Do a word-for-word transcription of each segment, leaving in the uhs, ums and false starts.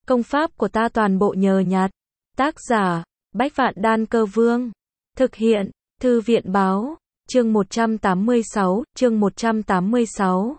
Công pháp của ta toàn bộ nhờ nhặt. Tác giả, Bách Vạn Đan Cơ Vương. Thực hiện, Thư viện Báo. Chương một trăm tám mươi sáu, chương một trăm tám mươi sáu.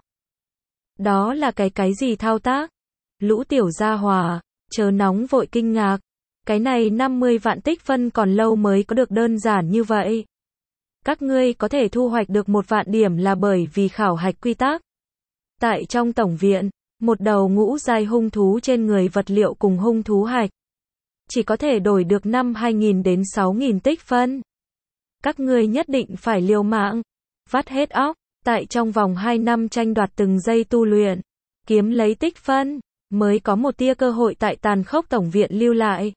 Đó là cái cái gì thao tác? Lũ tiểu gia hỏa, chớ nóng vội kinh ngạc. Cái này năm mươi vạn tích phân còn lâu mới có được đơn giản như vậy. Các ngươi có thể thu hoạch được một vạn điểm là bởi vì khảo hạch quy tắc. Tại trong tổng viện, một đầu ngũ giai hung thú trên người vật liệu cùng hung thú hạch. Chỉ có thể đổi được năm hai nghìn đến sáu nghìn tích phân. Các ngươi nhất định phải liều mạng, vắt hết óc, tại trong vòng hai năm tranh đoạt từng giây tu luyện, kiếm lấy tích phân, mới có một tia cơ hội tại tàn khốc tổng viện lưu lại.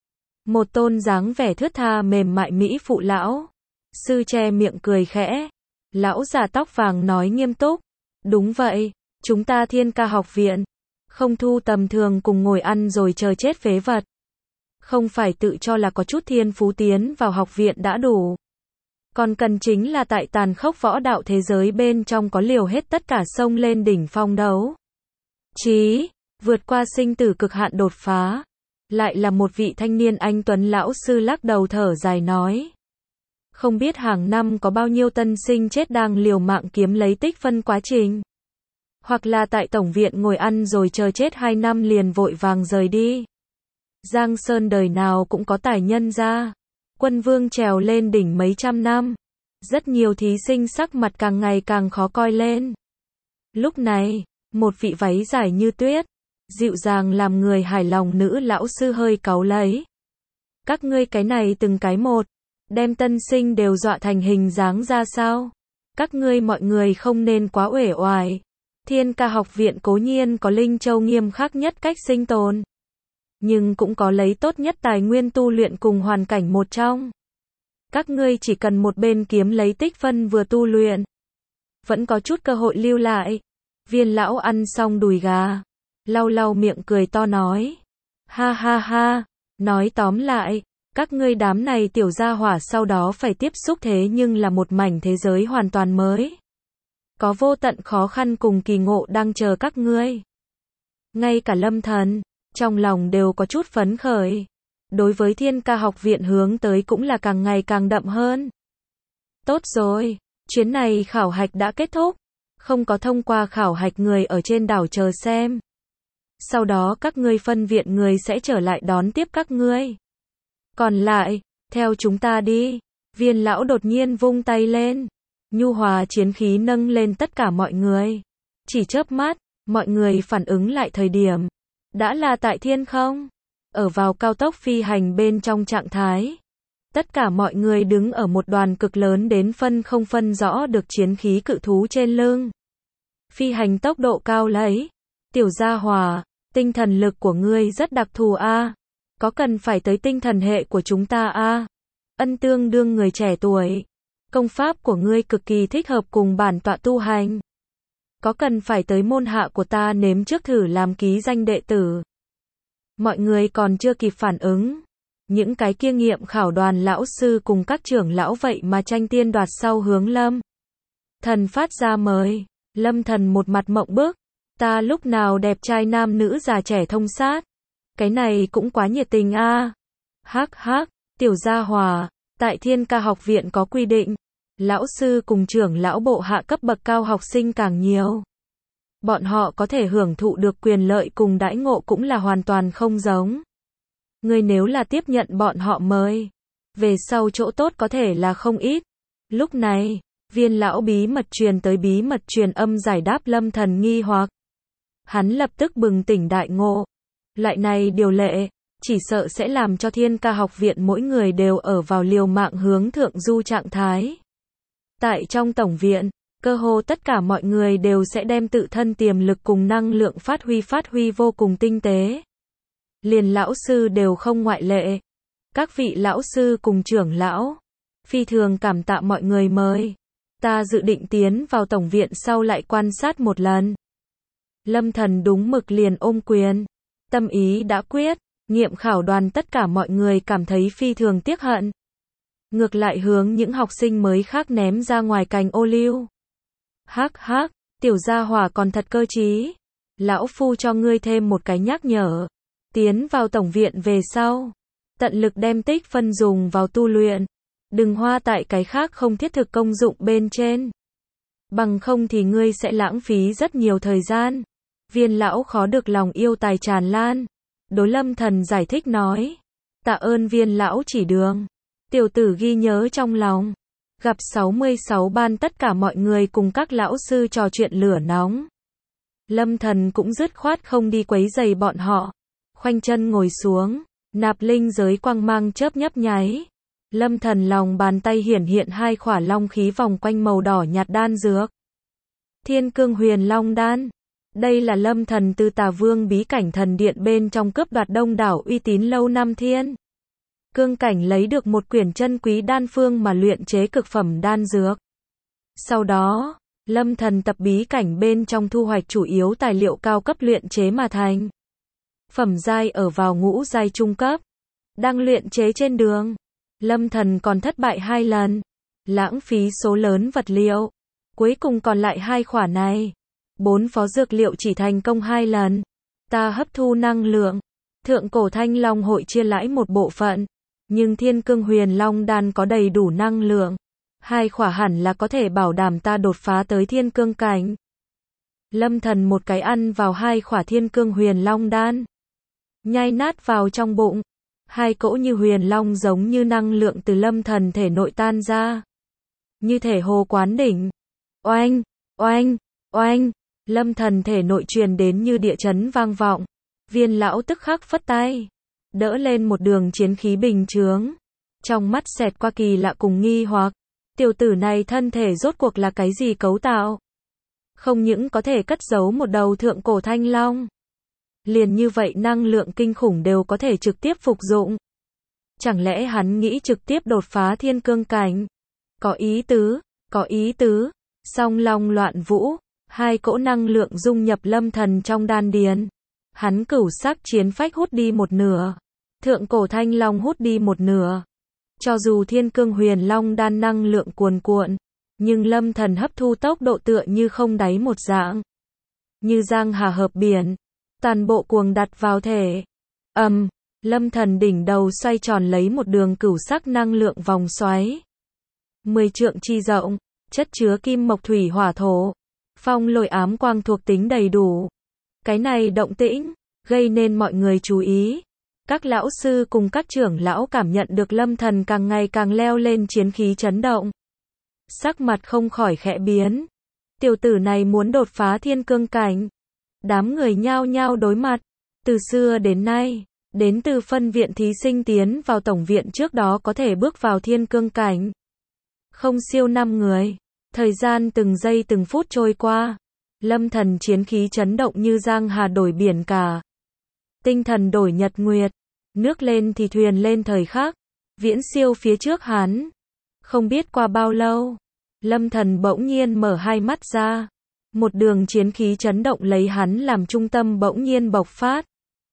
Một tôn dáng vẻ thướt tha mềm mại mỹ phụ lão sư che miệng cười khẽ. Lão già tóc vàng nói nghiêm túc, đúng vậy, chúng ta Thiên Ca học viện, không thu tầm thường cùng ngồi ăn rồi chờ chết phế vật. Không phải tự cho là có chút thiên phú tiến vào học viện đã đủ. Còn cần chính là tại tàn khốc võ đạo thế giới bên trong có liều hết tất cả xông lên đỉnh phong đấu. Chí, vượt qua sinh tử cực hạn đột phá. Lại là một vị thanh niên anh tuấn lão sư lắc đầu thở dài nói. Không biết hàng năm có bao nhiêu tân sinh chết đang liều mạng kiếm lấy tích phân quá trình. Hoặc là tại tổng viện ngồi ăn rồi chờ chết hai năm liền vội vàng rời đi. Giang Sơn đời nào cũng có tài nhân ra. Quân vương trèo lên đỉnh mấy trăm năm. Rất nhiều thí sinh sắc mặt càng ngày càng khó coi lên. Lúc này, một vị váy dài như tuyết, dịu dàng làm người hài lòng nữ lão sư hơi cáu lấy. Các ngươi cái này từng cái một, đem tân sinh đều dọa thành hình dáng ra sao? Các ngươi mọi người không nên quá uể oải. Thiên Ca học viện cố nhiên có Linh Châu nghiêm khắc nhất cách sinh tồn. Nhưng cũng có lấy tốt nhất tài nguyên tu luyện cùng hoàn cảnh một trong. Các ngươi chỉ cần một bên kiếm lấy tích phân vừa tu luyện. Vẫn có chút cơ hội lưu lại. Viên lão ăn xong đùi gà. Lau lau miệng cười to nói. Ha ha ha, nói tóm lại, các ngươi đám này tiểu gia hỏa sau đó phải tiếp xúc thế nhưng là một mảnh thế giới hoàn toàn mới. Có vô tận khó khăn cùng kỳ ngộ đang chờ các ngươi. Ngay cả Lâm Thần, trong lòng đều có chút phấn khởi. Đối với Thiên Ca học viện hướng tới cũng là càng ngày càng đậm hơn. Tốt rồi, chuyến này khảo hạch đã kết thúc. Không có thông qua khảo hạch người ở trên đảo chờ xem. Sau đó các ngươi phân viện người sẽ trở lại đón tiếp các ngươi. Còn lại, theo chúng ta đi. Viên lão đột nhiên vung tay lên. Nhu hòa chiến khí nâng lên tất cả mọi người. Chỉ chớp mắt, mọi người phản ứng lại thời điểm. Đã là tại thiên không. Ở vào cao tốc phi hành bên trong trạng thái. Tất cả mọi người đứng ở một đoàn cực lớn đến phân không phân rõ được chiến khí cự thú trên lưng. Phi hành tốc độ cao lấy. Tiểu gia hỏa, tinh thần lực của ngươi rất đặc thù a. Có cần phải tới tinh thần hệ của chúng ta a? Ân tương đương người trẻ tuổi. Công pháp của ngươi cực kỳ thích hợp cùng bản tọa tu hành. Có cần phải tới môn hạ của ta nếm trước thử làm ký danh đệ tử? Mọi người còn chưa kịp phản ứng. Những cái kia nghiệm khảo đoàn lão sư cùng các trưởng lão vậy mà tranh tiên đoạt sau hướng Lâm Thần phát ra mời. Lâm Thần một mặt mộng bức. Ta lúc nào đẹp trai nam nữ già trẻ thông sát. Cái này cũng quá nhiệt tình a. Hắc hắc, tiểu gia hòa, tại Thiên Ca học viện có quy định. Lão sư cùng trưởng lão bộ hạ cấp bậc cao học sinh càng nhiều. Bọn họ có thể hưởng thụ được quyền lợi cùng đãi ngộ cũng là hoàn toàn không giống. Ngươi nếu là tiếp nhận bọn họ mời, về sau chỗ tốt có thể là không ít. Lúc này, viên lão bí mật truyền tới bí mật truyền âm giải đáp Lâm Thần nghi hoặc. Hắn lập tức bừng tỉnh đại ngộ. Loại này điều lệ, chỉ sợ sẽ làm cho Thiên Ca học viện mỗi người đều ở vào liều mạng hướng thượng du trạng thái. Tại trong tổng viện, cơ hồ tất cả mọi người đều sẽ đem tự thân tiềm lực cùng năng lượng phát huy phát huy vô cùng tinh tế. Liền lão sư đều không ngoại lệ. Các vị lão sư cùng trưởng lão, phi thường cảm tạ mọi người mời. Ta dự định tiến vào tổng viện sau lại quan sát một lần. Lâm Thần đúng mực liền ôm quyền. Tâm ý đã quyết, nghiệm khảo đoàn tất cả mọi người cảm thấy phi thường tiếc hận. Ngược lại hướng những học sinh mới khác ném ra ngoài cành ô liu. Hắc hắc, tiểu gia hỏa còn thật cơ trí. Lão phu cho ngươi thêm một cái nhắc nhở. Tiến vào tổng viện về sau, tận lực đem tích phân dùng vào tu luyện, đừng hoa tại cái khác không thiết thực công dụng bên trên. Bằng không thì ngươi sẽ lãng phí rất nhiều thời gian. Viên lão khó được lòng yêu tài tràn lan. Đối Lâm Thần giải thích nói. Tạ ơn viên lão chỉ đường. Tiểu tử ghi nhớ trong lòng. Gặp sáu mươi sáu ban tất cả mọi người cùng các lão sư trò chuyện lửa nóng. Lâm Thần cũng dứt khoát không đi quấy rầy bọn họ. Khoanh chân ngồi xuống, nạp linh giới quang mang chớp nhấp nháy. Lâm Thần lòng bàn tay hiển hiện hai khỏa long khí vòng quanh màu đỏ nhạt đan dược. Thiên Cương Huyền Long Đan. Đây là Lâm Thần từ Tà Vương bí cảnh thần điện bên trong cướp đoạt đông đảo uy tín lâu năm thiên cương cảnh lấy được một quyển chân quý đan phương mà luyện chế cực phẩm đan dược. Sau đó, Lâm Thần tập bí cảnh bên trong thu hoạch chủ yếu tài liệu cao cấp luyện chế mà thành. Phẩm giai ở vào ngũ giai trung cấp. Đang luyện chế trên đường, Lâm Thần còn thất bại hai lần, lãng phí số lớn vật liệu. Cuối cùng còn lại hai khỏa này. Bốn phó dược liệu chỉ thành công hai lần. Ta hấp thu năng lượng. Thượng cổ Thanh Long hội chia lãi một bộ phận. Nhưng Thiên Cương Huyền Long Đan có đầy đủ năng lượng. Hai khỏa hẳn là có thể bảo đảm ta đột phá tới thiên cương cảnh. Lâm Thần một cái ăn vào hai khỏa Thiên Cương Huyền Long Đan. Nhai nát vào trong bụng. Hai cỗ như huyền long giống như năng lượng từ Lâm Thần thể nội tan ra. Như thể hồ quán đỉnh. Oanh, oanh, oanh. Lâm Thần thể nội truyền đến như địa chấn vang vọng. Viên lão tức khắc phất tay. Đỡ lên một đường chiến khí bình chướng. Trong mắt xẹt qua kỳ lạ cùng nghi hoặc. Tiểu tử này thân thể rốt cuộc là cái gì cấu tạo? Không những có thể cất giấu một đầu thượng cổ thanh long. Liền như vậy năng lượng kinh khủng đều có thể trực tiếp phục dụng. Chẳng lẽ hắn nghĩ trực tiếp đột phá thiên cương cảnh? Có ý tứ, có ý tứ. Song long loạn vũ. Hai cỗ năng lượng dung nhập Lâm Thần trong đan điền. Hắn cửu sắc chiến phách hút đi một nửa. Thượng cổ thanh long hút đi một nửa. Cho dù Thiên Cương Huyền Long Đan năng lượng cuồn cuộn, nhưng Lâm Thần hấp thu tốc độ tựa như không đáy một dạng. Như giang hà hợp biển, toàn bộ cuồng đặt vào thể. Ầm, um, Lâm Thần đỉnh đầu xoay tròn lấy một đường cửu sắc năng lượng vòng xoáy. Mười trượng chi rộng, chất chứa kim mộc thủy hỏa thổ. Phong lôi ám quang thuộc tính đầy đủ. Cái này động tĩnh, gây nên mọi người chú ý. Các lão sư cùng các trưởng lão cảm nhận được Lâm Thần càng ngày càng leo lên chiến khí chấn động. Sắc mặt không khỏi khẽ biến. Tiểu tử này muốn đột phá thiên cương cảnh. Đám người nhao nhao đối mặt. Từ xưa đến nay, đến từ phân viện thí sinh tiến vào tổng viện trước đó có thể bước vào thiên cương cảnh. Không siêu năm người. Thời gian từng giây từng phút trôi qua. Lâm Thần chiến khí chấn động như giang hà đổi biển cả. Tinh thần đổi nhật nguyệt. Nước lên thì thuyền lên thời khắc. Viễn siêu phía trước hắn. Không biết qua bao lâu. Lâm Thần bỗng nhiên mở hai mắt ra. Một đường chiến khí chấn động lấy hắn làm trung tâm bỗng nhiên bộc phát.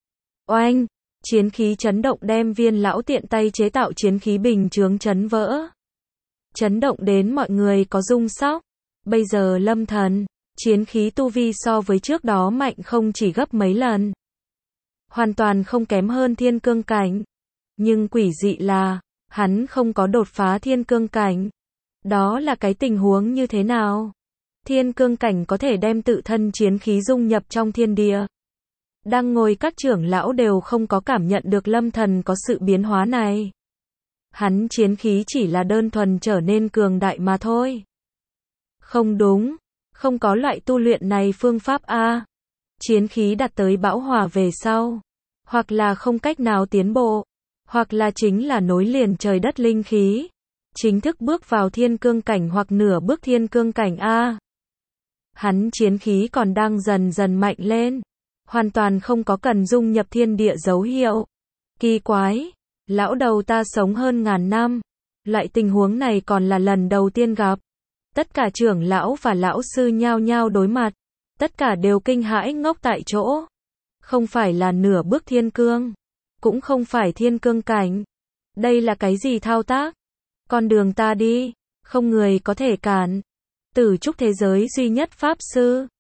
Oanh! Chiến khí chấn động đem viên lão tiện tay chế tạo chiến khí bình chướng chấn vỡ. Chấn động đến mọi người có rung sóc. Bây giờ Lâm Thần, chiến khí tu vi so với trước đó mạnh không chỉ gấp mấy lần. Hoàn toàn không kém hơn thiên cương cảnh. Nhưng quỷ dị là, hắn không có đột phá thiên cương cảnh. Đó là cái tình huống như thế nào? Thiên cương cảnh có thể đem tự thân chiến khí dung nhập trong thiên địa. Đang ngồi các trưởng lão đều không có cảm nhận được Lâm Thần có sự biến hóa này. Hắn chiến khí chỉ là đơn thuần trở nên cường đại mà thôi. Không đúng, không có loại tu luyện này phương pháp a. Chiến khí đạt tới bão hòa về sau, hoặc là không cách nào tiến bộ, hoặc là chính là nối liền trời đất linh khí, chính thức bước vào thiên cương cảnh hoặc nửa bước thiên cương cảnh a. Hắn chiến khí còn đang dần dần mạnh lên, hoàn toàn không có cần dung nhập thiên địa dấu hiệu. Kỳ quái, lão đầu ta sống hơn ngàn năm, loại tình huống này còn là lần đầu tiên gặp. Tất cả trưởng lão và lão sư nhao nhao đối mặt, tất cả đều kinh hãi ngốc tại chỗ. Không phải là nửa bước thiên cương, cũng không phải thiên cương cảnh. Đây là cái gì thao tác? Con đường ta đi, không người có thể cản. Tử trúc thế giới duy nhất pháp sư,